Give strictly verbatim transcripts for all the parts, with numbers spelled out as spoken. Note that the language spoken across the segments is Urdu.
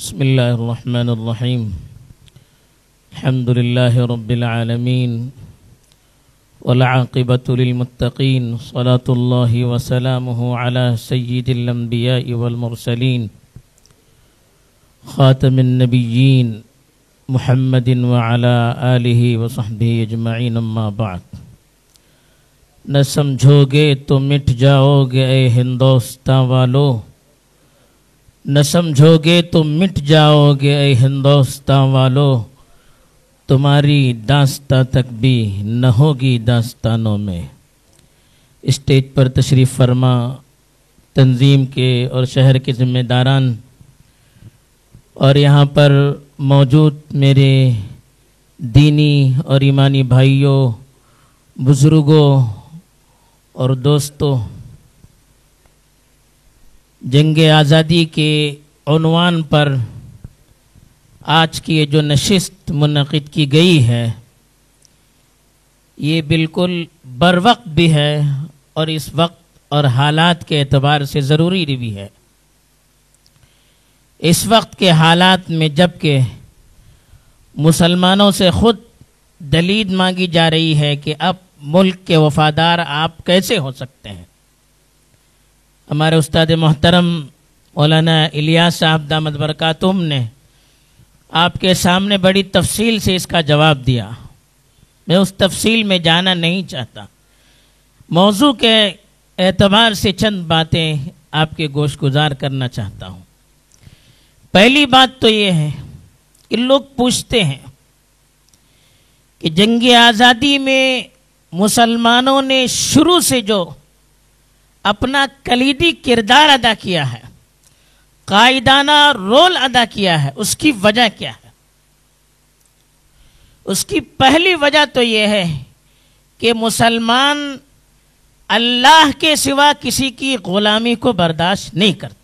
بسم الله الرحمن الرحيم. الحمد لله رب العالمين والعاقبة للمتقين، صلاة الله وسلامه على سيد الأنبياء والمرسلين خاتم النبيين محمد وعلى آلہ وصحبہ اجمعین، اما بعد. نہ سمجھو گے تو مٹ جاؤ گے اے ہندوستان والو، نہ سمجھو گے تو مٹ جاؤ گے اے ہندوستان والو، تمہاری داستان تک بھی نہ ہوگی داستانوں میں. اسٹیج پر تشریف فرما تنظیم کے اور شہر کے ذمہ داران اور یہاں پر موجود میرے دینی اور ایمانی بھائیوں، بزرگوں اور دوستوں، جنگ آزادی کے عنوان پر آج کی یہ جو نشست منعقد کی گئی ہے، یہ بالکل بر وقت بھی ہے اور اس وقت اور حالات کے اعتبار سے ضروری بھی ہے. اس وقت کے حالات میں جب کہ مسلمانوں سے خود دلیل مانگی جا رہی ہے کہ اب ملک کے وفادار آپ کیسے ہو سکتے ہیں، ہمارے استاد محترم مولانا الیاس صاحب دامت برکاتہم نے آپ کے سامنے بڑی تفصیل سے اس کا جواب دیا. میں اس تفصیل میں جانا نہیں چاہتا، موضوع کے اعتبار سے چند باتیں آپ کے گوش گزار کرنا چاہتا ہوں. پہلی بات تو یہ ہے کہ لوگ پوچھتے ہیں کہ جنگ آزادی میں مسلمانوں نے شروع سے جو اپنا کلیدی کردار ادا کیا ہے، قائدانہ رول ادا کیا ہے، اس کی وجہ کیا ہے؟ اس کی پہلی وجہ تو یہ ہے کہ مسلمان اللہ کے سوا کسی کی غلامی کو برداشت نہیں کرتا.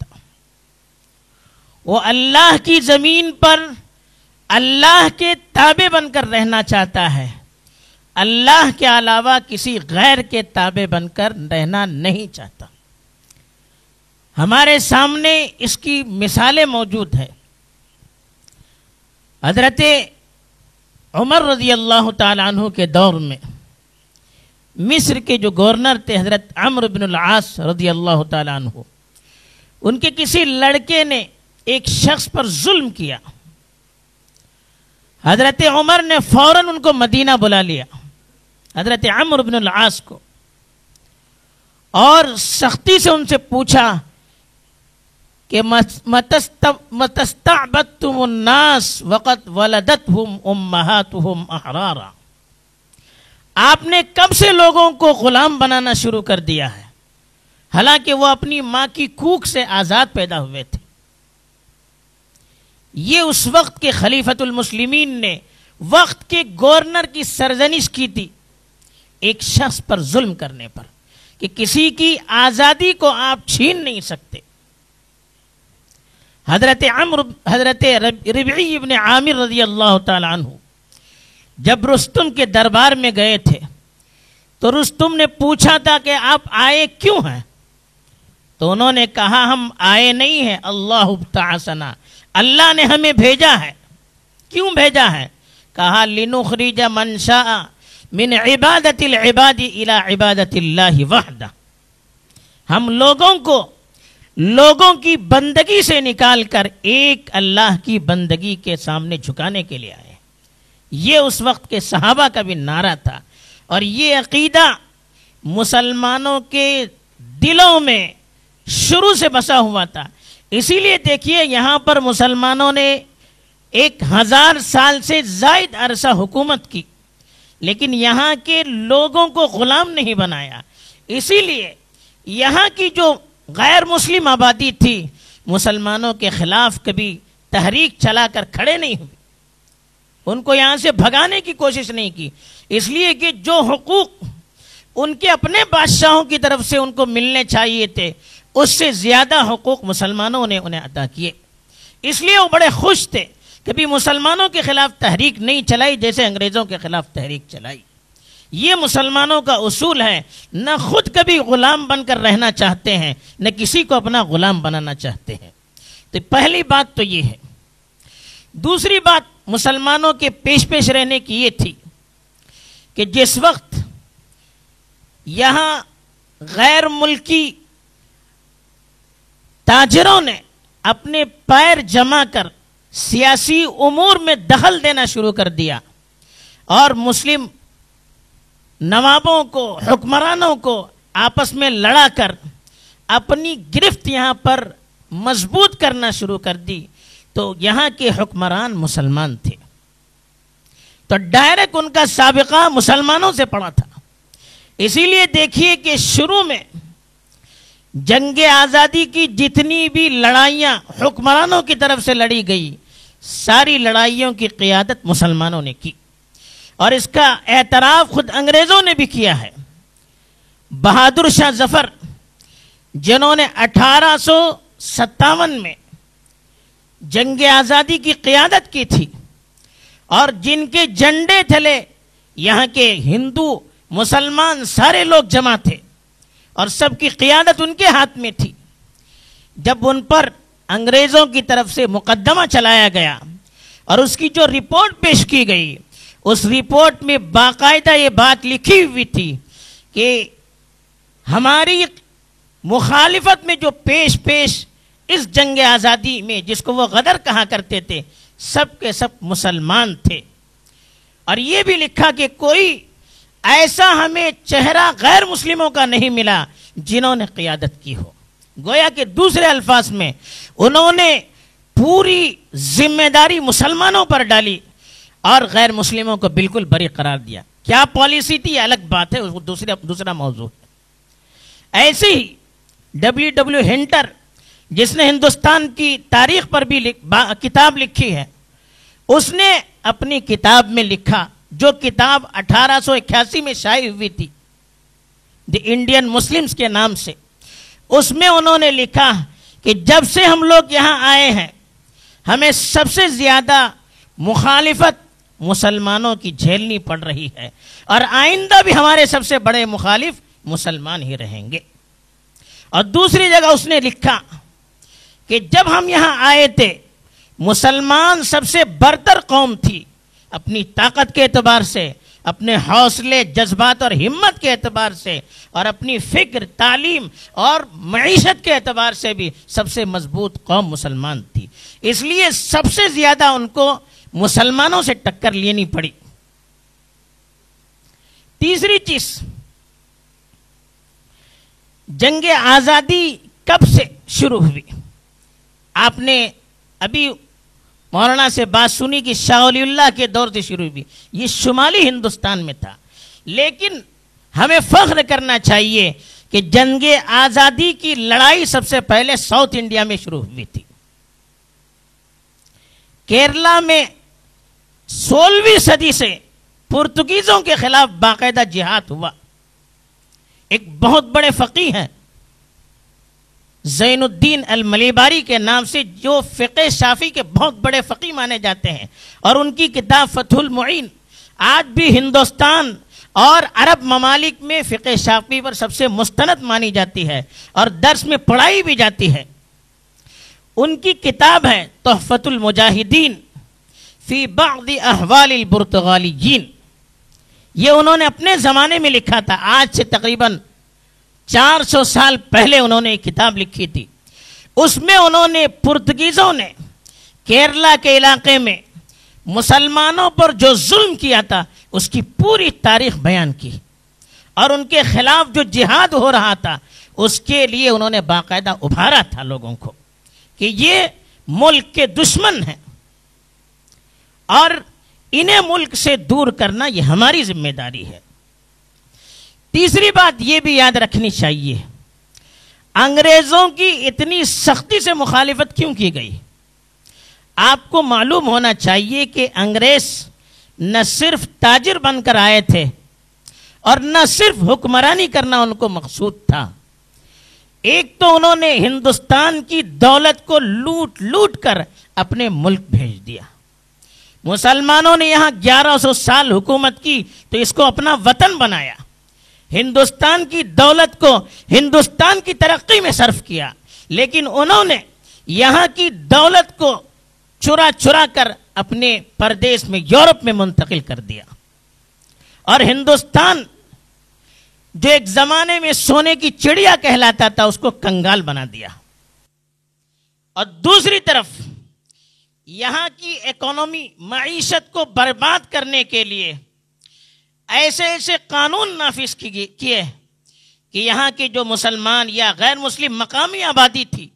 وہ اللہ کی زمین پر اللہ کے تابع بن کر رہنا چاہتا ہے، اللہ کے علاوہ کسی غیر کے تابع بن کر رہنا نہیں چاہتا. ہمارے سامنے اس کی مثالیں موجود ہیں. حضرت عمر رضی اللہ تعالیٰ عنہ کے دور میں مصر کے جو گورنر تھے حضرت عمرو بن العاص رضی اللہ تعالیٰ عنہ، ان کے کسی لڑکے نے ایک شخص پر ظلم کیا. حضرت عمر نے فوراً ان کو مدینہ بلا لیا، حضرت عمرو بن العاص کو، اور سختی سے ان سے پوچھا کہ متستعبدتم الناس وقد ولدتهم امہاتهم احرارا، آپ نے کب سے لوگوں کو غلام بنانا شروع کر دیا ہے، حالانکہ وہ اپنی ماں کی کوکھ سے آزاد پیدا ہوئے تھے. یہ اس وقت کے خلیفۃ المسلمین نے وقت کے گورنر کی سرزنش کی تھی ایک شخص پر ظلم کرنے پر، کہ کسی کی آزادی کو آپ چھین نہیں سکتے. حضرت عمرو حضرت ربعی ابن عامر رضی اللہ تعالی عنہ جب رستم کے دربار میں گئے تھے تو رستم نے پوچھا تھا کہ آپ آئے کیوں ہیں؟ تو انہوں نے کہا ہم آئے نہیں ہیں، اللہ ابتعثنا، اللہ نے ہمیں بھیجا ہے. کیوں بھیجا ہے؟ کہا لنخرج من شاء من عبادت العباد الى عبادت اللہ وحدہ، ہم لوگوں کو لوگوں کی بندگی سے نکال کر ایک اللہ کی بندگی کے سامنے جھکانے کے لیے آئے. یہ اس وقت کے صحابہ کا بھی نعرہ تھا، اور یہ عقیدہ مسلمانوں کے دلوں میں شروع سے بسا ہوا تھا. اسی لیے دیکھیے یہاں پر مسلمانوں نے ایک ہزار سال سے زائد عرصہ حکومت کی، لیکن یہاں کے لوگوں کو غلام نہیں بنایا. اسی لیے یہاں کی جو غیر مسلم آبادی تھی مسلمانوں کے خلاف کبھی تحریک چلا کر کھڑے نہیں ہوئی، ان کو یہاں سے بھگانے کی کوشش نہیں کی، اس لیے کہ جو حقوق ان کے اپنے بادشاہوں کی طرف سے ان کو ملنے چاہیے تھے اس سے زیادہ حقوق مسلمانوں نے انہیں عطا کیے. اس لیے وہ بڑے خوش تھے، کبھی مسلمانوں کے خلاف تحریک نہیں چلائی جیسے انگریزوں کے خلاف تحریک چلائی. یہ مسلمانوں کا اصول ہے، نہ خود کبھی غلام بن کر رہنا چاہتے ہیں، نہ کسی کو اپنا غلام بنانا چاہتے ہیں. تو پہلی بات تو یہ ہے دوسری بات مسلمانوں کے پیش پیش رہنے کی یہ تھی کہ جس وقت یہاں غیر ملکی تاجروں نے اپنے پیر جما کر سیاسی امور میں دخل دینا شروع کر دیا اور مسلم نوابوں کو، حکمرانوں کو آپس میں لڑا کر اپنی گرفت یہاں پر مضبوط کرنا شروع کر دی، تو یہاں کے حکمران مسلمان تھے، تو ڈائریکٹ ان کا سابقہ مسلمانوں سے پڑا تھا۔ اسی لیے دیکھیے کہ شروع میں جنگ آزادی کی جتنی بھی لڑائیاں حکمرانوں کی طرف سے لڑی گئی، ساری لڑائیوں کی قیادت مسلمانوں نے کی، اور اس کا اعتراف خود انگریزوں نے بھی کیا ہے۔ بہادر شاہ ظفر جنہوں نے اٹھارہ سو ستاون میں جنگ آزادی کی قیادت کی تھی اور جن کے جھنڈے تلے یہاں کے ہندو مسلمان سارے لوگ جمع تھے اور سب کی قیادت ان کے ہاتھ میں تھی، جب ان پر انگریزوں کی طرف سے مقدمہ چلایا گیا اور اس کی جو رپورٹ پیش کی گئی، اس رپورٹ میں باقاعدہ یہ بات لکھی ہوئی تھی کہ ہماری مخالفت میں جو پیش پیش اس جنگ آزادی میں جس کو وہ غدر کہا کرتے تھے، سب کے سب مسلمان تھے، اور یہ بھی لکھا کہ کوئی ایسا ہمیں چہرہ غیر مسلموں کا نہیں ملا جنہوں نے قیادت کی ہو۔ گویا کہ دوسرے الفاظ میں انہوں نے پوری ذمہ داری مسلمانوں پر ڈالی اور غیر مسلموں کو بالکل بری قرار دیا۔ کیا پالیسی تھی الگ بات ہے، وہ دوسرا دوسرا موضوع ہے۔ ایسے ہی ڈبلیو ڈبلیو ہنٹر جس نے ہندوستان کی تاریخ پر بھی کتاب لکھی ہے، اس نے اپنی کتاب میں لکھا، جو کتاب اٹھارہ سو اکیاسی میں شائع ہوئی تھی دی انڈین مسلمز کے نام سے، اس میں انہوں نے لکھا کہ جب سے ہم لوگ یہاں آئے ہیں ہمیں سب سے زیادہ مخالفت مسلمانوں کی جھیلنی پڑ رہی ہے، اور آئندہ بھی ہمارے سب سے بڑے مخالف مسلمان ہی رہیں گے۔ اور دوسری جگہ اس نے لکھا کہ جب ہم یہاں آئے تھے مسلمان سب سے برتر قوم تھی، اپنی طاقت کے اعتبار سے، اپنے حوصلے، جذبات اور ہمت کے اعتبار سے، اور اپنی فکر، تعلیم اور معیشت کے اعتبار سے بھی سب سے مضبوط قوم مسلمان تھی، اس لیے سب سے زیادہ ان کو مسلمانوں سے ٹکر لینی پڑی۔ تیسری چیز، جنگ آزادی کب سے شروع ہوئی؟ آپ نے ابھی مولانا سے بات سنی کہ شاہ ولی اللہ کے دور سے شروع ہوئی، یہ شمالی ہندوستان میں تھا، لیکن ہمیں فخر کرنا چاہیے کہ جنگ آزادی کی لڑائی سب سے پہلے ساؤتھ انڈیا میں شروع ہوئی تھی۔ کیرلا میں سولہویں صدی سے پرتگیزوں کے خلاف باقاعدہ جہاد ہوا۔ ایک بہت بڑے فقیہ ہیں زین الدین الملیباری کے نام سے، جو فقہ شافعی کے بہت بڑے فقیہ مانے جاتے ہیں، اور ان کی کتاب فتح المعین آج بھی ہندوستان اور عرب ممالک میں فقہ شافعی پر سب سے مستند مانی جاتی ہے اور درس میں پڑھائی بھی جاتی ہے۔ ان کی کتاب ہے تحفۃ المجاہدین فی بعض احوال البرتغالیین، یہ انہوں نے اپنے زمانے میں لکھا تھا، آج سے تقریباً چار سو سال پہلے انہوں نے ایک کتاب لکھی تھی۔ اس میں انہوں نے پرتگیزوں نے کیرلا کے علاقے میں مسلمانوں پر جو ظلم کیا تھا اس کی پوری تاریخ بیان کی، اور ان کے خلاف جو جہاد ہو رہا تھا اس کے لیے انہوں نے باقاعدہ ابھارا تھا لوگوں کو کہ یہ ملک کے دشمن ہیں اور انہیں ملک سے دور کرنا یہ ہماری ذمہ داری ہے۔ تیسری بات یہ بھی یاد رکھنی چاہیے، انگریزوں کی اتنی سختی سے مخالفت کیوں کی گئی؟ آپ کو معلوم ہونا چاہیے کہ انگریز نہ صرف تاجر بن کر آئے تھے اور نہ صرف حکمرانی کرنا ان کو مقصود تھا، ایک تو انہوں نے ہندوستان کی دولت کو لوٹ لوٹ کر اپنے ملک بھیج دیا۔ مسلمانوں نے یہاں گیارہ سو سال حکومت کی تو اس کو اپنا وطن بنایا، ہندوستان کی دولت کو ہندوستان کی ترقی میں صرف کیا، لیکن انہوں نے یہاں کی دولت کو چرا چرا کر اپنے پردیس میں یورپ میں منتقل کر دیا، اور ہندوستان جو ایک زمانے میں سونے کی چڑیا کہلاتا تھا اس کو کنگال بنا دیا۔ اور دوسری طرف یہاں کی اکانومی معیشت کو برباد کرنے کے لیے ایسے ایسے قانون نافذ کیے کہ یہاں کے جو مسلمان یا غیر مسلم مقامی آبادی تھی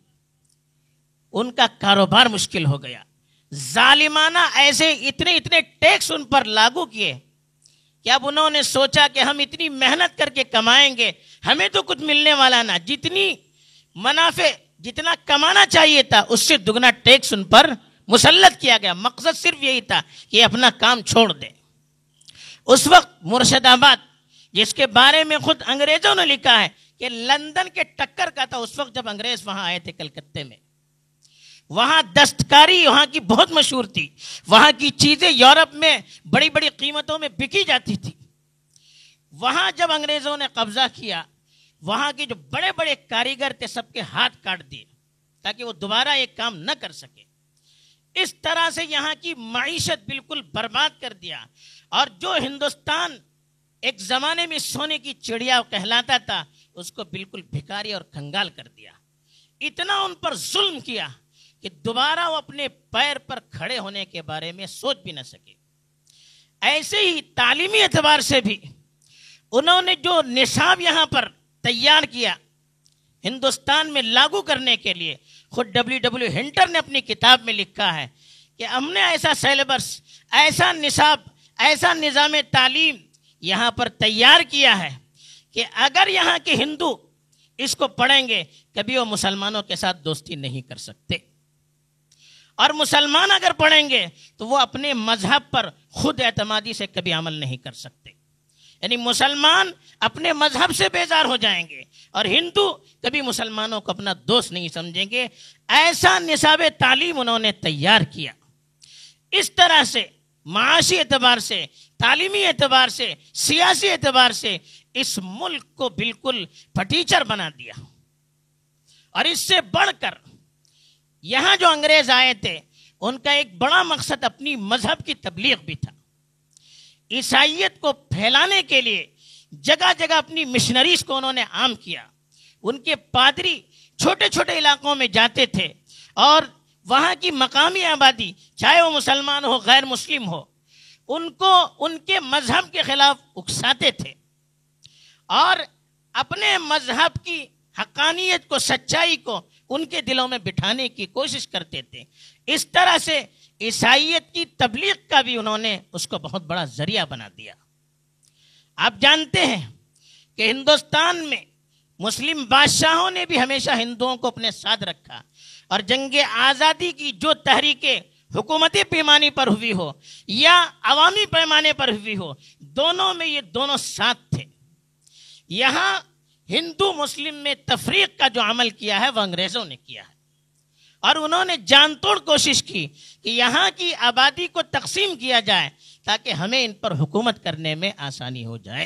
ان کا کاروبار مشکل ہو گیا۔ ظالمانہ ایسے اتنے اتنے ٹیکس ان پر لاگو کیے کہ اب انہوں نے سوچا کہ ہم اتنی محنت کر کے کمائیں گے، ہمیں تو کچھ ملنے والا نہ، جتنی منافع جتنا کمانا چاہیے تھا اس سے دگنا ٹیکس ان پر مسلط کیا گیا۔ مقصد صرف یہی تھا کہ اپنا کام چھوڑ دیں۔ اس وقت مرشد آباد، جس کے بارے میں خود انگریزوں نے لکھا ہے کہ لندن کے ٹکر کا تھا اس وقت جب انگریز وہاں آئے تھے کلکتے میں، وہاں دستکاری وہاں کی بہت مشہور تھی، وہاں کی چیزیں یورپ میں بڑی بڑی قیمتوں میں بکی جاتی تھی۔ وہاں جب انگریزوں نے قبضہ کیا، وہاں کے جو بڑے بڑے کاریگر تھے سب کے ہاتھ کاٹ دیے تاکہ وہ دوبارہ ایک کام نہ کر سکے۔ اس طرح سے یہاں کی معیشت بالکل برباد کر دیا، اور جو ہندوستان ایک زمانے میں سونے کی چڑیا کہلاتا تھا اس کو بالکل بھکاری اور کنگال کر دیا۔ اتنا ان پر ظلم کیا کہ دوبارہ وہ اپنے پیر پر کھڑے ہونے کے بارے میں سوچ بھی نہ سکے۔ ایسے ہی تعلیمی اعتبار سے بھی انہوں نے جو نصاب یہاں پر تیار کیا ہندوستان میں لاگو کرنے کے لیے، خود ڈبلیو ڈبلیو ہنٹر نے اپنی کتاب میں لکھا ہے کہ ہم نے ایسا سیلیبس، ایسا نصاب، ایسا نظام تعلیم یہاں پر تیار کیا ہے کہ اگر یہاں کے ہندو اس کو پڑھیں گے کبھی وہ مسلمانوں کے ساتھ دوستی نہیں کر سکتے، اور مسلمان اگر پڑھیں گے تو وہ اپنے مذہب پر خود اعتمادی سے کبھی عمل نہیں کر سکتے۔ یعنی مسلمان اپنے مذہب سے بیزار ہو جائیں گے اور ہندو کبھی مسلمانوں کو اپنا دوست نہیں سمجھیں گے۔ ایسا نصاب تعلیم انہوں نے تیار کیا۔ اس طرح سے معاشی اعتبار سے، تعلیمی اعتبار سے، سیاسی اعتبار سے اس ملک کو بالکل پھٹیچر بنا دیا۔ اور اس سے بڑھ کر یہاں جو انگریز آئے تھے ان کا ایک بڑا مقصد اپنی مذہب کی تبلیغ بھی تھا۔ عیسائیت کو پھیلانے کے لیے جگہ جگہ اپنی مشنریز کو انہوں نے عام کیا۔ ان کے پادری چھوٹے چھوٹے علاقوں میں جاتے تھے اور وہاں کی مقامی آبادی، چاہے وہ مسلمان ہو غیر مسلم ہو، ان کو ان کے مذہب کے خلاف اکساتے تھے اور اپنے مذہب کی حقانیت کو، سچائی کو ان کے دلوں میں بٹھانے کی کوشش کرتے تھے۔ اس طرح سے عیسائیت کی تبلیغ کا بھی انہوں نے اس کو بہت بڑا ذریعہ بنا دیا۔ آپ جانتے ہیں کہ ہندوستان میں مسلم بادشاہوں نے بھی ہمیشہ ہندوؤں کو اپنے ساتھ رکھا، اور جنگ آزادی کی جو تحریکیں حکومتی پیمانے پر ہوئی ہو یا عوامی پیمانے پر ہوئی ہو، دونوں میں یہ دونوں ساتھ تھے۔ یہاں ہندو مسلم میں تفریق کا جو عمل کیا ہے وہ انگریزوں نے کیا ہے، اور انہوں نے جان توڑ کوشش کی کہ یہاں کی آبادی کو تقسیم کیا جائے تاکہ ہمیں ان پر حکومت کرنے میں آسانی ہو جائے۔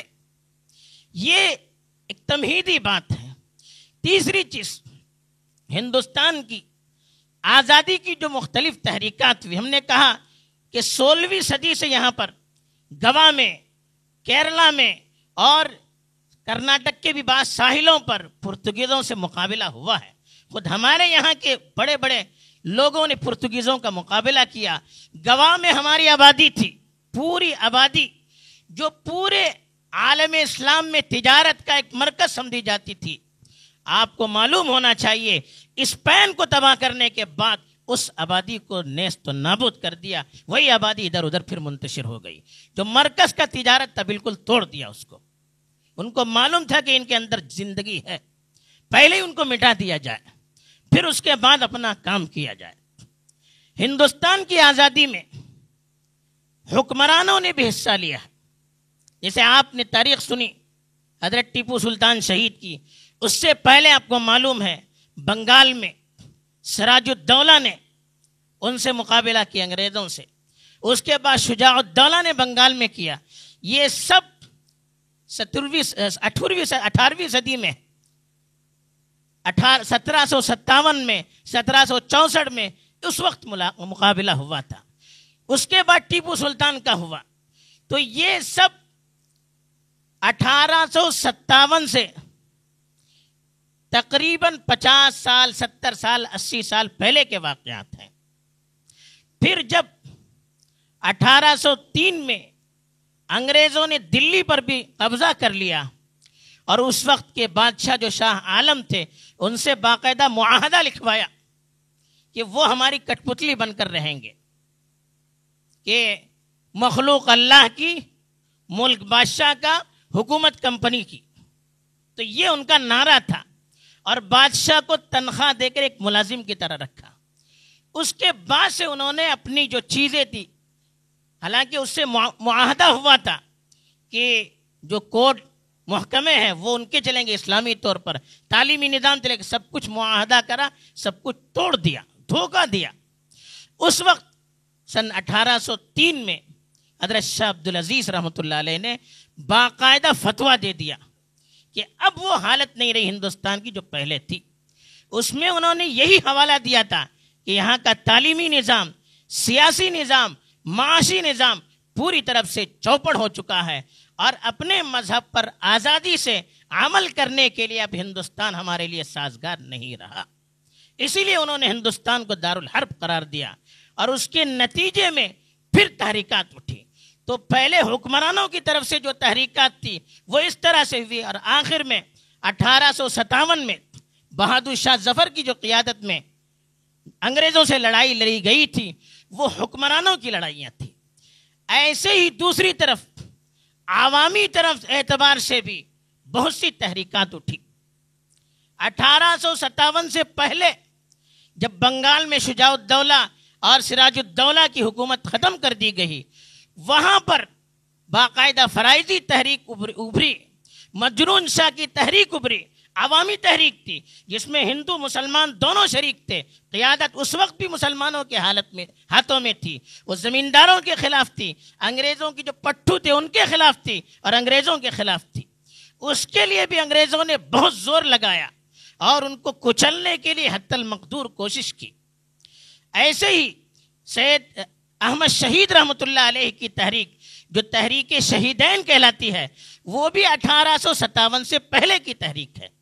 یہ ایک تمہیدی بات ہے۔ تیسری چیز، ہندوستان کی آزادی کی جو مختلف تحریکات ہوئی، ہم نے کہا کہ سولہویں صدی سے یہاں پر گوا میں، کیرلا میں اور کرناٹک کے بھی بعض ساحلوں پر پرتگیزوں سے مقابلہ ہوا ہے۔ خود ہمارے یہاں کے بڑے بڑے لوگوں نے پرتگیزوں کا مقابلہ کیا۔ گوا میں ہماری آبادی تھی، پوری آبادی جو پورے عالم اسلام میں تجارت کا ایک مرکز سمجھی جاتی تھی۔ آپ کو معلوم ہونا چاہیے اسپین کو تباہ کرنے کے بعد اس آبادی کو نیست و نابود کر دیا، وہی آبادی ادھر ادھر پھر منتشر ہو گئی۔ جو مرکز کا تجارت تھا بالکل توڑ دیا اس کو۔ ان کو معلوم تھا کہ ان کے اندر زندگی ہے، پہلے ہی ان کو مٹا دیا جائے، پھر اس کے بعد اپنا کام کیا جائے۔ ہندوستان کی آزادی میں حکمرانوں نے بھی حصہ لیا ہے۔ جیسے آپ نے تاریخ سنی حضرت ٹیپو سلطان شہید کی، اس سے پہلے آپ کو معلوم ہے بنگال میں سراج الدولہ نے ان سے مقابلہ کیا انگریزوں سے، اس کے بعد شجاع الدولہ نے بنگال میں کیا۔ یہ سب سترویں اٹھارہویں اٹھارہویں صدی میں سترہ سو ستاون میں، سترہ سو چونسٹھ میں اس وقت مقابلہ ہوا تھا. اس کے بعد ٹیپو سلطان کا ہوا. تو یہ سب اٹھارہ سو ستاون سے تقریباً پچاس سال ستر سال اسی سال پہلے کے واقعات ہیں. پھر جب اٹھارہ سو تین میں انگریزوں نے دلی پر بھی قبضہ کر لیا اور اس وقت کے بادشاہ جو شاہ عالم تھے ان سے باقاعدہ معاہدہ لکھوایا کہ وہ ہماری کٹ پتلی بن کر رہیں گے، کہ مخلوق اللہ کی، ملک بادشاہ کا، حکومت کمپنی کی. تو یہ ان کا نعرہ تھا اور بادشاہ کو تنخواہ دے کر ایک ملازم کی طرح رکھا. اس کے بعد سے انہوں نے اپنی جو چیزیں تھی، حالانکہ اس سے معاہدہ ہوا تھا کہ جو کوڈ محکمے ہیں وہ ان کے چلیں گے اسلامی طور پر، تعلیمی نظام چلے گا، سب کچھ معاہدہ کرا، سب کچھ توڑ دیا، دھوکہ دیا. اس وقت سن اٹھارہ سو تین میں حضرت شاہ عبدالعزیز رحمۃ اللہ علیہ نے باقاعدہ فتویٰ دے دیا کہ اب وہ حالت نہیں رہی ہندوستان کی جو پہلے تھی. اس میں انہوں نے یہی حوالہ دیا تھا کہ یہاں کا تعلیمی نظام، سیاسی نظام، معاشی نظام پوری طرف سے چوپڑ ہو چکا ہے اور اپنے مذہب پر آزادی سے عمل کرنے کے لیے اب ہندوستان ہمارے لیے سازگار نہیں رہا. اسی لیے انہوں نے ہندوستان کو دارالحرب قرار دیا اور اس کے نتیجے میں پھر تحریکات اٹھی. تو پہلے حکمرانوں کی طرف سے جو تحریکات تھی وہ اس طرح سے ہوئی اور آخر میں اٹھارہ سو ستاون میں بہادر شاہ ظفر کی جو قیادت میں انگریزوں سے لڑائی لڑی گئی تھی وہ حکمرانوں کی لڑائیاں تھیں. ایسے ہی دوسری طرف عوامی طرف اعتبار سے بھی بہت سی تحریکات اٹھی. اٹھارہ سو ستاون سے پہلے جب بنگال میں شجاع الدولہ اور سراج الدولہ کی حکومت ختم کر دی گئی، وہاں پر باقاعدہ فرائضی تحریک ابھری، مجنون شاہ کی تحریک ابھری، عوامی تحریک تھی جس میں ہندو مسلمان دونوں شریک تھے. قیادت اس وقت بھی مسلمانوں کے حالت میں ہاتھوں میں تھی، وہ زمینداروں کے خلاف تھی، انگریزوں کی جو پٹھو تھے ان کے خلاف تھی اور انگریزوں کے خلاف تھی. اس کے لیے بھی انگریزوں نے بہت زور لگایا اور ان کو کچلنے کے لیے حتی المقدور کوشش کی. ایسے ہی سید احمد شہید رحمۃ اللہ علیہ کی تحریک جو تحریک شہیدین کہلاتی ہے وہ بھی اٹھارہ سو ستاون سے پہلے کی تحریک ہے.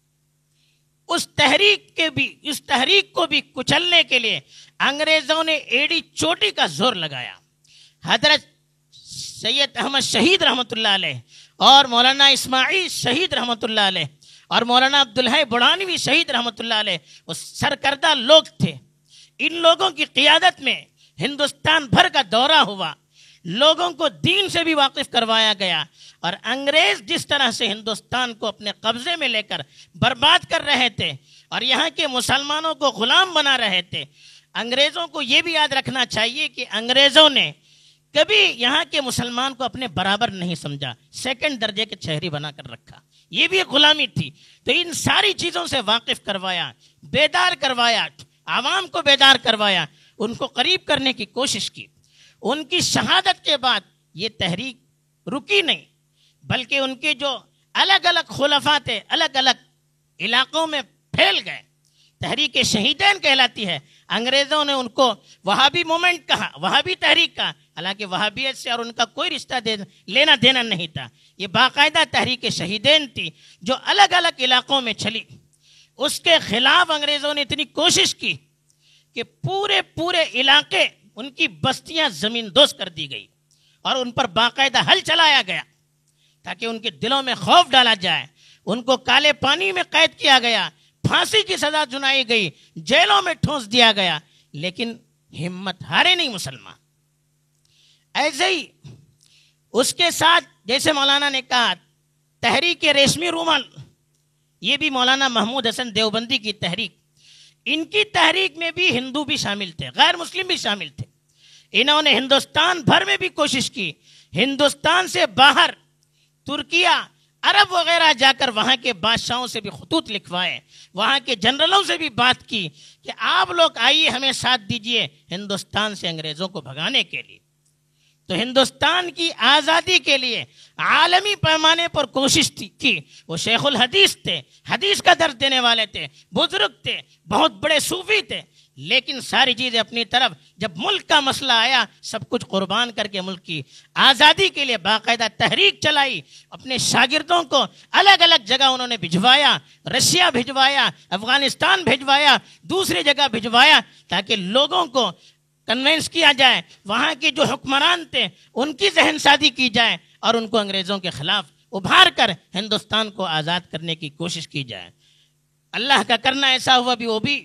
اس تحریک کے بھی اس تحریک کو بھی کچلنے کے لیے انگریزوں نے ایڑی چوٹی کا زور لگایا. حضرت سید احمد شہید رحمۃ اللہ علیہ اور مولانا اسماعیل شہید رحمۃ اللہ علیہ اور مولانا عبدالحی بڑانوی شہید رحمۃ اللہ علیہ وہ سرکردہ لوگ تھے. ان لوگوں کی قیادت میں ہندوستان بھر کا دورہ ہوا، لوگوں کو دین سے بھی واقف کروایا گیا اور انگریز جس طرح سے ہندوستان کو اپنے قبضے میں لے کر برباد کر رہے تھے اور یہاں کے مسلمانوں کو غلام بنا رہے تھے. انگریزوں کو یہ بھی یاد رکھنا چاہیے کہ انگریزوں نے کبھی یہاں کے مسلمان کو اپنے برابر نہیں سمجھا، سیکنڈ درجے کے شہری بنا کر رکھا. یہ بھی ایک غلامی تھی. تو ان ساری چیزوں سے واقف کروایا، بیدار کروایا، عوام کو بیدار کروایا، ان کو قریب کرنے کی کوشش کی. ان کی شہادت کے بعد یہ تحریک رکی نہیں، بلکہ ان کے جو الگ الگ خلفاء تھے الگ الگ علاقوں میں پھیل گئے. تحریک شہیدین کہلاتی ہے. انگریزوں نے ان کو وہابی مومنٹ کہا، وہابی تحریک کہا، حالانکہ وہابیت سے اور ان کا کوئی رشتہ لینا دینا نہیں تھا. یہ باقاعدہ تحریک شہیدین تھی جو الگ الگ علاقوں میں چلی. اس کے خلاف انگریزوں نے اتنی کوشش کی کہ پورے پورے علاقے ان کی بستیاں زمین دوز کر دی گئی اور ان پر باقاعدہ حل چلایا گیا تاکہ ان کے دلوں میں خوف ڈالا جائے. ان کو کالے پانی میں قید کیا گیا، پھانسی کی سزا سنائی گئی، جیلوں میں ٹھونس دیا گیا، لیکن ہمت ہارے نہیں مسلمان. ایسے ہی اس کے ساتھ جیسے مولانا نے کہا تحریک ریشمی رومال، یہ بھی مولانا محمود حسن دیوبندی کی تحریک. ان کی تحریک میں بھی ہندو بھی شامل تھے، غیر مسلم بھی شامل تھے. انہوں نے ہندوستان بھر میں بھی کوشش کی، ہندوستان سے باہر ترکیہ، عرب وغیرہ جا کر وہاں کے بادشاہوں سے بھی خطوط لکھوائے، وہاں کے جنرلوں سے بھی بات کی کہ آپ لوگ آئیے ہمیں ساتھ دیجئے ہندوستان سے انگریزوں کو بھگانے کے لیے. تو ہندوستان کی آزادی کے لیے عالمی پیمانے پر کوشش کی. وہ شیخ الحدیث تھے، حدیث کا درس دینے والے تھے، بزرگ تھے، بہت بڑے صوفی تھے. لیکن ساری چیزیں اپنی طرف، جب ملک کا مسئلہ آیا سب کچھ قربان کر کے ملک کی آزادی کے لیے باقاعدہ تحریک چلائی. اپنے شاگردوں کو الگ الگ جگہ انہوں نے بھجوایا، رشیا بھجوایا، افغانستان بھجوایا، دوسری جگہ بھجوایا، تاکہ لوگوں کو کنونس کیا جائے، وہاں کے جو حکمران تھے ان کی ذہن سازی کی جائے اور ان کو انگریزوں کے خلاف ابھار کر ہندوستان کو آزاد کرنے کی کوشش کی جائے. اللہ کا کرنا ایسا ہوا بھی وہ بھی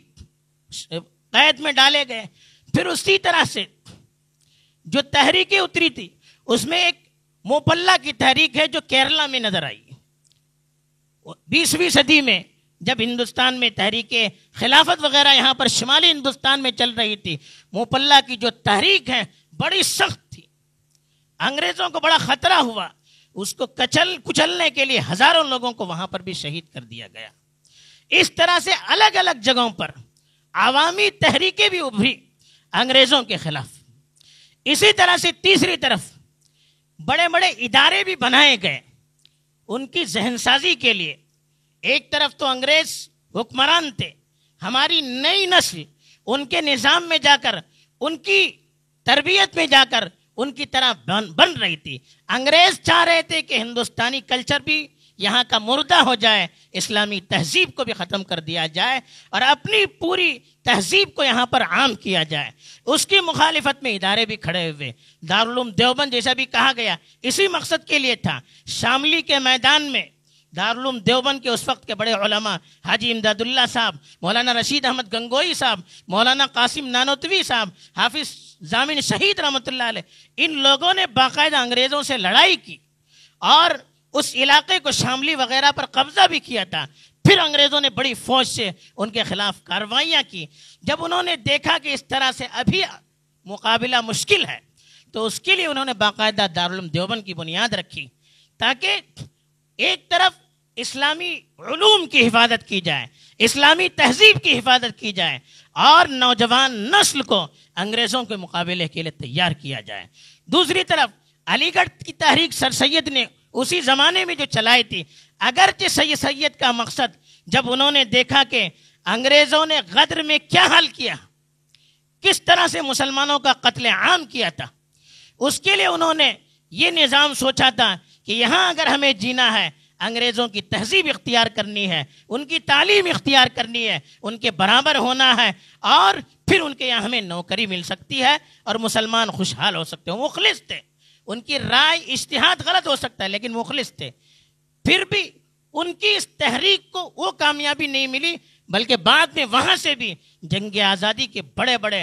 قید میں ڈالے گئے. پھر اسی طرح سے جو تحریکیں اتری تھی اس میں ایک موپلہ کی تحریک ہے جو کیرلا میں نظر آئی. بیسویں صدی میں جب ہندوستان میں تحریک خلافت وغیرہ یہاں پر شمالی ہندوستان میں چل رہی تھی، موپلہ کی جو تحریک ہے بڑی سخت تھی. انگریزوں کو بڑا خطرہ ہوا، اس کو کچل کچلنے کے لیے ہزاروں لوگوں کو وہاں پر بھی شہید کر دیا گیا. اس طرح سے الگ الگ جگہوں پر عوامی تحریکیں بھی ابھری انگریزوں کے خلاف. اسی طرح سے تیسری طرف بڑے بڑے ادارے بھی بنائے گئے ان کی ذہن سازی کے لیے. ایک طرف تو انگریز حکمران تھے، ہماری نئی نسل ان کے نظام میں جا کر، ان کی تربیت میں جا کر ان کی طرح بن بن رہی تھی. انگریز چاہ رہے تھے کہ ہندوستانی کلچر بھی یہاں کا مردہ ہو جائے، اسلامی تہذیب کو بھی ختم کر دیا جائے اور اپنی پوری تہذیب کو یہاں پر عام کیا جائے. اس کی مخالفت میں ادارے بھی کھڑے ہوئے. دارالعلوم دیوبند جیسا بھی کہا گیا اسی مقصد کے لیے تھا. شاملی کے میدان میں دارالعلوم دیوبند کے اس وقت کے بڑے علماء حاجی امداد اللہ صاحب، مولانا رشید احمد گنگوئی صاحب، مولانا قاسم نانوتوی صاحب، حافظ ضامن شہید رحمۃ اللہ علیہ، ان لوگوں نے باقاعدہ انگریزوں سے لڑائی کی اور اس علاقے کو شاملی وغیرہ پر قبضہ بھی کیا تھا. پھر انگریزوں نے بڑی فوج سے ان کے خلاف کارروائیاں کی. جب انہوں نے دیکھا کہ اس طرح سے ابھی مقابلہ مشکل ہے تو اس کے لیے انہوں نے باقاعدہ دارالعلوم دیوبند کی بنیاد رکھی تاکہ ایک طرف اسلامی علوم کی حفاظت کی جائے، اسلامی تہذیب کی حفاظت کی جائے اور نوجوان نسل کو انگریزوں کے مقابلے کے لیے تیار کیا جائے. دوسری طرف علی گڑھ کی تحریک سر سید نے اسی زمانے میں جو چلائی تھی، اگرچہ سید سید کا مقصد جب انہوں نے دیکھا کہ انگریزوں نے غدر میں کیا حل کیا، کس طرح سے مسلمانوں کا قتل عام کیا تھا، اس کے لیے انہوں نے یہ نظام سوچا تھا کہ یہاں اگر ہمیں جینا ہے انگریزوں کی تہذیب اختیار کرنی ہے، ان کی تعلیم اختیار کرنی ہے، ان کے برابر ہونا ہے اور پھر ان کے یہاں ہمیں نوکری مل سکتی ہے اور مسلمان خوشحال ہو سکتے ہیں. مخلص تھے، ان کی رائے اجتہاد غلط ہو سکتا ہے لیکن مخلص تھے. پھر بھی ان کی اس تحریک کو وہ کامیابی نہیں ملی، بلکہ بعد میں وہاں سے بھی جنگ آزادی کے بڑے بڑے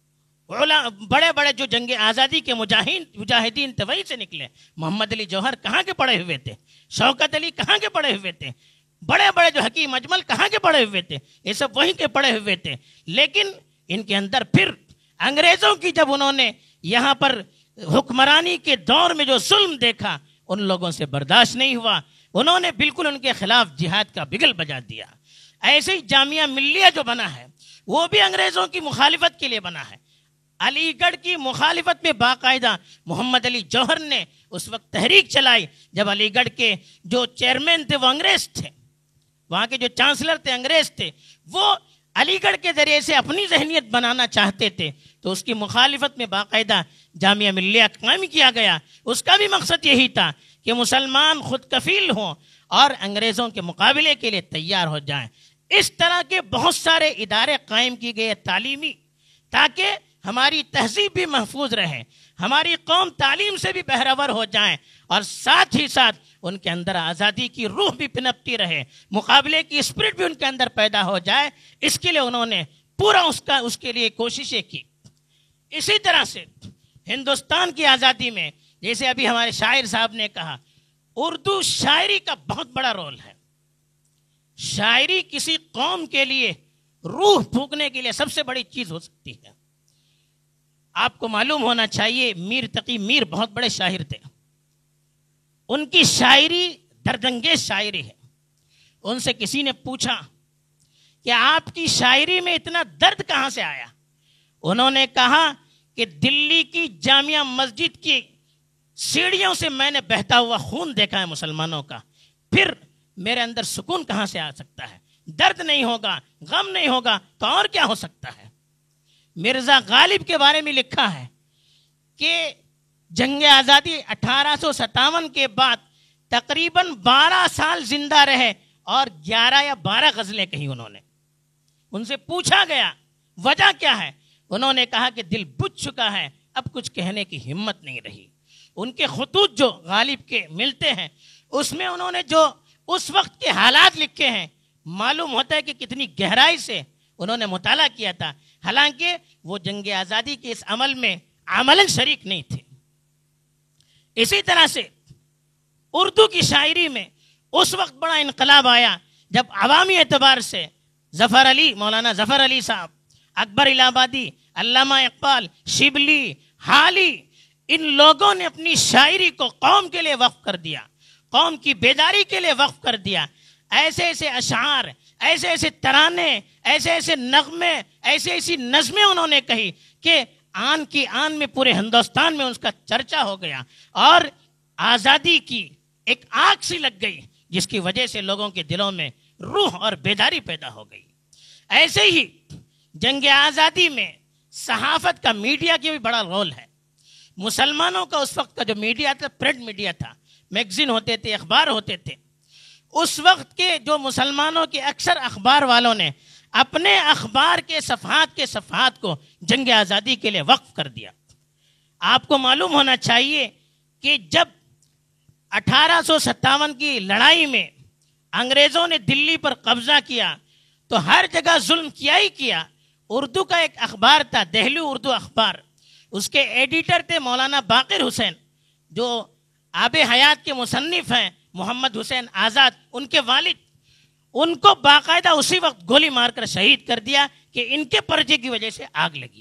بڑے بڑے جو جنگ آزادی کے مجاہدین مجاہدین تھے وہیں سے نکلے. محمد علی جوہر کہاں کے پڑے ہوئے تھے، شوکت علی کہاں کے پڑے ہوئے تھے، بڑے بڑے جو حکیم اجمل کہاں کے پڑے ہوئے تھے، یہ سب وہیں کے پڑے ہوئے تھے. لیکن ان کے اندر پھر انگریزوں کی جب انہوں نے یہاں پر حکمرانی کے دور میں جو ظلم دیکھا ان لوگوں سے برداشت نہیں ہوا، انہوں نے بالکل ان کے خلاف جہاد کا بگل بجا دیا. ایسے ہی جامعہ ملیہ جو بنا ہے وہ بھی انگریزوں کی مخالفت کے لیے بنا ہے. علی گڑھ کی مخالفت میں باقاعدہ محمد علی جوہر نے اس وقت تحریک چلائی جب علی گڑھ کے جو چیئرمین تھے وہ انگریز تھے، وہاں کے جو چانسلر تھے انگریز تھے. وہ علی گڑھ کے ذریعے سے اپنی ذہنیت بنانا چاہتے تھے تو اس کی مخالفت میں باقاعدہ جامعہ ملیہ قائم کیا گیا. اس کا بھی مقصد یہی تھا کہ مسلمان خود کفیل ہوں اور انگریزوں کے مقابلے کے لیے تیار ہو جائیں. اس طرح کے بہت سارے ادارے قائم کیے گئے تعلیمی، تاکہ ہماری تہذیب بھی محفوظ رہے، ہماری قوم تعلیم سے بھی بہرور ہو جائیں اور ساتھ ہی ساتھ ان کے اندر آزادی کی روح بھی پنپتی رہے، مقابلے کی اسپرٹ بھی ان کے اندر پیدا ہو جائے. اس کے لیے انہوں نے پورا اس کا اس کے لیے کوششیں کی. اسی طرح سے ہندوستان کی آزادی میں جیسے ابھی ہمارے شاعر صاحب نے کہا، اردو شاعری کا بہت بڑا رول ہے. شاعری کسی قوم کے لیے روح پھونکنے کے لیے سب سے بڑی چیز ہو سکتی ہے. آپ کو معلوم ہونا چاہیے میر تقی میر بہت بڑے شاعر تھے. ان کی شاعری دردانگیز شاعری ہے. ان سے کسی نے پوچھا کہ آپ کی شاعری میں اتنا درد کہاں سے آیا؟ انہوں نے کہا کہ دلی کی جامعہ مسجد کی سیڑھیوں سے میں نے بہتا ہوا خون دیکھا ہے مسلمانوں کا، پھر میرے اندر سکون کہاں سے آ سکتا ہے؟ درد نہیں ہوگا، غم نہیں ہوگا تو اور کیا ہو سکتا ہے؟ مرزا غالب کے بارے میں لکھا ہے کہ جنگ آزادی اٹھارہ سو ستاون کے بعد تقریباً بارہ سال زندہ رہے اور گیارہ یا بارہ غزلیں کہی انہوں نے. ان سے پوچھا گیا وجہ کیا ہے, انہوں نے کہا کہ دل بجھ چکا ہے, اب کچھ کہنے کی ہمت نہیں رہی. ان کے خطوط جو غالب کے ملتے ہیں اس میں انہوں نے جو اس وقت کے حالات لکھے ہیں, معلوم ہوتا ہے کہ کتنی گہرائی سے انہوں نے مطالعہ کیا تھا, حالانکہ وہ جنگ آزادی کے اس عمل میں عملاً شریک نہیں تھے. اسی طرح سے اردو کی شاعری میں اس وقت بڑا انقلاب آیا جب عوامی اعتبار سے ظفر علی, مولانا ظفر علی صاحب, اکبر الہ آبادی, علامہ اقبال, شبلی, حالی, ان لوگوں نے اپنی شاعری کو قوم کے لیے وقف کر دیا, قوم کی بیداری کے لیے وقف کر دیا. ایسے ایسے اشعار, ایسے ایسے ترانے, ایسے ایسے نغمے, ایسے ایسی نظمیں انہوں نے کہی کہ آن کی آن میں پورے ہندوستان میں اس کا چرچا ہو گیا اور آزادی کی ایک آگ سی لگ گئی جس کی وجہ سے لوگوں کے دلوں میں روح اور بیداری پیدا ہو گئی. ایسے ہی جنگ آزادی میں صحافت کا, میڈیا کی بھی بڑا رول ہے. مسلمانوں کا اس وقت کا جو میڈیا تھا پرنٹ میڈیا تھا, میگزین ہوتے تھے, اخبار ہوتے تھے. اس وقت کے جو مسلمانوں کے اکثر اخبار والوں نے اپنے اخبار کے صفحات کے صفحات کو جنگ آزادی کے لیے وقف کر دیا. آپ کو معلوم ہونا چاہیے کہ جب اٹھارہ سو ستاون کی لڑائی میں انگریزوں نے دلی پر قبضہ کیا تو ہر جگہ ظلم کیا ہی کیا. اردو کا ایک اخبار تھا دہلی اردو اخبار, اس کے ایڈیٹر تھے مولانا باقر حسین جو آب حیات کے مصنف ہیں, محمد حسین آزاد ان کے والد. ان کو باقاعدہ اسی وقت گولی مار کر شہید کر دیا کہ ان کے پرچے کی وجہ سے آگ لگی.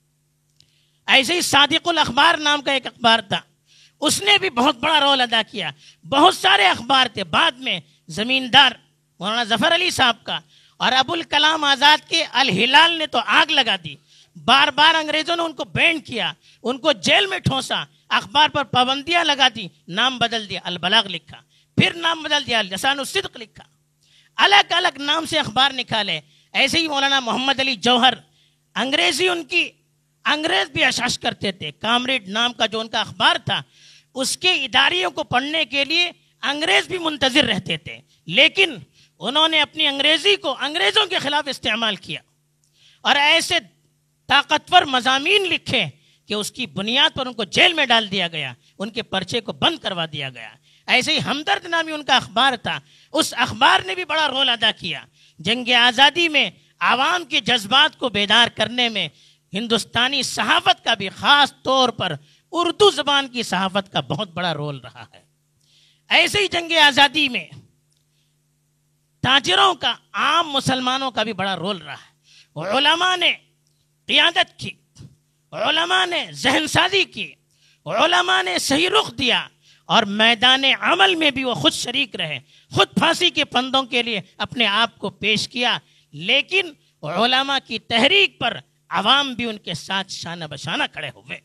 ایسے ہی صادق الاخبار نام کا ایک اخبار تھا, اس نے بھی بہت بڑا رول ادا کیا. بہت سارے اخبار تھے. بعد میں زمیندار مولانا ظفر علی صاحب کا اور ابو الکلام آزاد کے الہلال نے تو آگ لگا دی. بار بار انگریزوں نے ان کو بین کیا, ان کو جیل میں ٹھونسا, اخبار پر پابندیاں لگا دی, نام بدل دیا, البلاغ لکھا, پھر نام بدل دیا, لسان الصدق لکھا, الگ الگ نام سے اخبار نکالے. ایسے ہی مولانا محمد علی جوہر, انگریزی ان کی, انگریز بھی اشاش کرتے تھے. کامریڈ نام کا جو ان کا اخبار تھا, اس کے اداریوں کو پڑھنے کے لیے انگریز بھی منتظر رہتے تھے, لیکن انہوں نے اپنی انگریزی کو انگریزوں کے خلاف استعمال کیا اور ایسے طاقتور مضامین لکھے کہ اس کی بنیاد پر ان کو جیل میں ڈال دیا گیا, ان کے پرچے کو بند کروا دیا گیا. ایسے ہی ہمدرد نامی ان کا اخبار تھا, اس اخبار نے بھی بڑا رول ادا کیا. جنگ آزادی میں عوام کے جذبات کو بیدار کرنے میں ہندوستانی صحافت کا بھی, خاص طور پر اردو زبان کی صحافت کا بہت بڑا رول رہا ہے. ایسے ہی جنگ آزادی میں تاجروں کا, عام مسلمانوں کا بھی بڑا رول رہا ہے. علماء نے قیادت کی, علماء نے ذہن سازی کی, علماء نے صحیح رخ دیا اور میدان عمل میں بھی وہ خود شریک رہے, خود پھانسی کے پھندوں کے لیے اپنے آپ کو پیش کیا. لیکن علماء کی تحریک پر عوام بھی ان کے ساتھ شانہ بشانہ کھڑے ہوئے.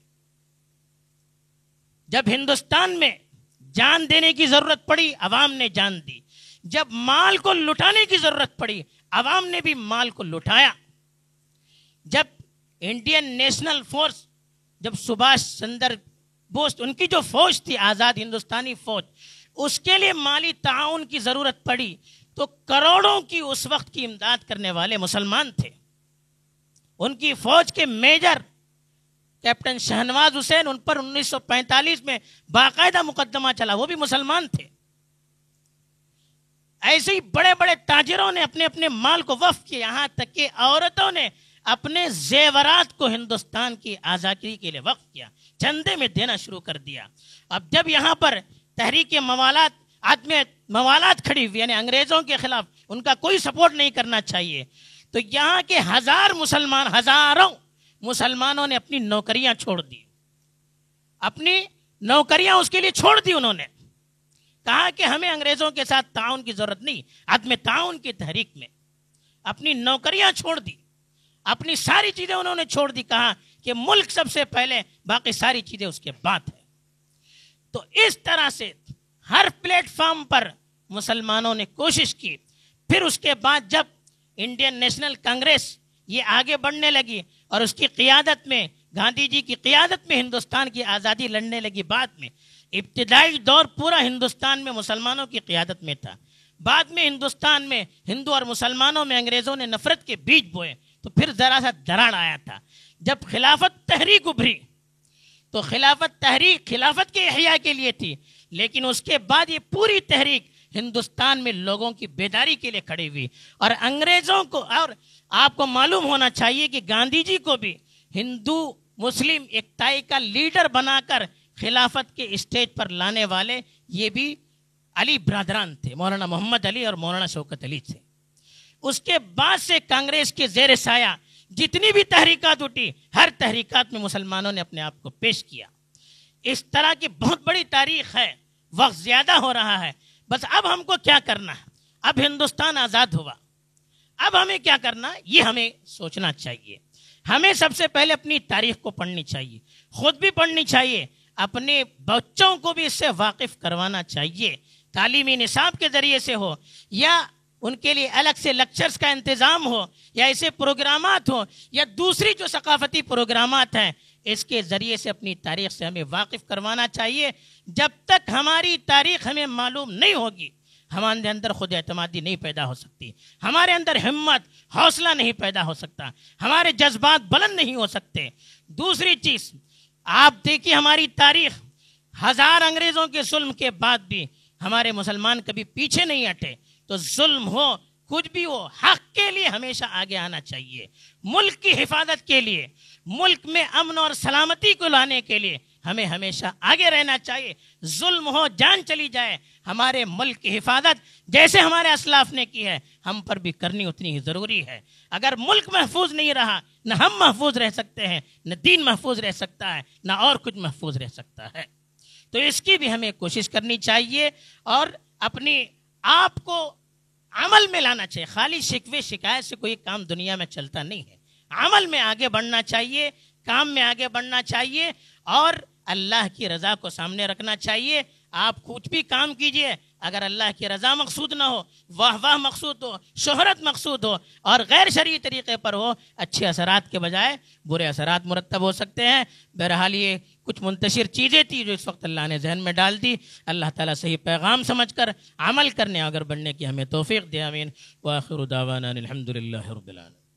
جب ہندوستان میں جان دینے کی ضرورت پڑی, عوام نے جان دی. جب مال کو لٹانے کی ضرورت پڑی, عوام نے بھی مال کو لٹایا. جب انڈین نیشنل فورس, جب سبھاش چندر بوس, ان کی جو فوج تھی آزاد ہندوستانی فوج, اس کے لیے مالی تعاون کی ضرورت پڑی تو کروڑوں کی اس وقت کی امداد کرنے والے مسلمان تھے. ان کی فوج کے میجر کیپٹن شہنواز حسین, ان پر انیس سو پینتالیس میں باقاعدہ مقدمہ چلا, وہ بھی مسلمان تھے. ایسے ہی بڑے بڑے تاجروں نے اپنے اپنے مال کو وقف کیا, یہاں تک کہ عورتوں نے اپنے زیورات کو ہندوستان کی آزادی کے لیے وقف کیا, چندے میں دینا شروع کر دیا. اب جب یہاں پر تحریک موالات, عدم موالات کھڑی ہوئی, یعنی انگریزوں کے خلاف ان کا کوئی سپورٹ نہیں کرنا چاہیے, تو یہاں کے ہزار مسلمان, ہزاروں مسلمانوں نے اپنی نوکریاں چھوڑ دی, اپنی نوکریاں اس کے لیے چھوڑ دی. انہوں نے کہا کہ ہمیں انگریزوں کے ساتھ تعاون کی ضرورت نہیں, عدم تعاون کی تحریک میں اپنی نوکریاں چھوڑ دی, اپنی ساری چیزیں انہوں نے چھوڑ دی. کہا کہ ملک سب سے پہلے, باقی ساری چیزیں اس کے بعد ہے. تو اس طرح سے ہر پلیٹ فارم پر مسلمانوں نے کوشش کی. پھر اس کے بعد جب انڈین نیشنل کانگریس یہ آگے بڑھنے لگی, اور اس کی قیادت میں، گاندھی جی کی قیادت میں ہندوستان کی آزادی لڑنے لگی۔ بعد میں ابتدائی دور پورا ہندوستان میں مسلمانوں کی قیادت میں تھا، بعد میں ہندوستان میں ہندو اور مسلمانوں میں انگریزوں نے نفرت کے بیج بوئے، تو پھر ذرا سا دراڑ آیا تھا۔ جب خلافت تحریک ابھری تو خلافت تحریک خلافت کے احیاء کے لیے تھی، لیکن اس کے بعد یہ پوری تحریک ہندوستان میں لوگوں کی بیداری کے لیے کھڑی ہوئی، اور انگریزوں کو، اور آپ کو معلوم ہونا چاہیے کہ گاندھی جی کو بھی ہندو مسلم ایکتائی کا لیڈر بنا کر خلافت کے اسٹیج پر لانے والے یہ بھی علی برادران تھے، مولانا محمد علی اور مولانا شوکت علی تھے۔ اس کے بعد سے کانگریس کے زیر سایہ جتنی بھی تحریکات اٹھی، ہر تحریکات میں مسلمانوں نے اپنے آپ کو پیش کیا۔ اس طرح کی بہت بڑی تاریخ ہے، وقت زیادہ ہو رہا ہے، بس اب ہم کو کیا کرنا ہے؟ اب ہندوستان آزاد ہوا، اب ہمیں کیا کرنا ہے یہ ہمیں سوچنا چاہیے۔ ہمیں سب سے پہلے اپنی تاریخ کو پڑھنی چاہیے، خود بھی پڑھنی چاہیے، اپنے بچوں کو بھی اس سے واقف کروانا چاہیے، تعلیمی نصاب کے ذریعے سے ہو، یا ان کے لیے الگ سے لیکچرز کا انتظام ہو، یا ایسے پروگرامات ہوں، یا دوسری جو ثقافتی پروگرامات ہیں، اس کے ذریعے سے اپنی تاریخ سے ہمیں واقف کروانا چاہیے۔ جب تک ہماری تاریخ ہمیں معلوم نہیں ہوگی، ہمارے اندر خود اعتمادی نہیں پیدا ہو سکتی، ہمارے اندر ہمت حوصلہ نہیں پیدا ہو سکتا، ہمارے جذبات بلند نہیں ہو سکتے۔ دوسری چیز، آپ دیکھیے ہماری تاریخ، ہزار انگریزوں کے ظلم کے بعد بھی ہمارے مسلمان کبھی پیچھے نہیں ہٹے۔ تو ظلم ہو، کچھ بھی ہو، حق کے لیے ہمیشہ آگے آنا چاہیے، ملک کی حفاظت کے لیے، ملک میں امن اور سلامتی کو لانے کے لیے ہمیں ہمیشہ آگے رہنا چاہیے۔ ظلم ہو، جان چلی جائے، ہمارے ملک کی حفاظت جیسے ہمارے اسلاف نے کی ہے، ہم پر بھی کرنی اتنی ہی ضروری ہے۔ اگر ملک محفوظ نہیں رہا، نہ ہم محفوظ رہ سکتے ہیں، نہ دین محفوظ رہ سکتا ہے، نہ اور کچھ محفوظ رہ سکتا ہے۔ تو اس کی بھی ہمیں کوشش کرنی چاہیے، اور اپنی آپ کو عمل میں لانا چاہیے۔ خالی شکوے شکایت سے کوئی کام دنیا میں چلتا نہیں ہے، عمل میں آگے بڑھنا چاہیے، کام میں آگے بڑھنا چاہیے، اور اللہ کی رضا کو سامنے رکھنا چاہیے۔ آپ کچھ بھی کام کیجئے، اگر اللہ کی رضا مقصود نہ ہو، واہ واہ مقصود ہو، شہرت مقصود ہو، اور غیر شرعی طریقے پر ہو، اچھے اثرات کے بجائے برے اثرات مرتب ہو سکتے ہیں۔ بہرحال یہ کچھ منتشر چیزیں تھی جو اس وقت اللہ نے ذہن میں ڈال دی۔ اللہ تعالیٰ صحیح پیغام سمجھ کر عمل کرنے اگر بڑھنے کی ہمیں توفیق دے، آمین۔ وآخر دعوانا الحمدللہ رب العالمین۔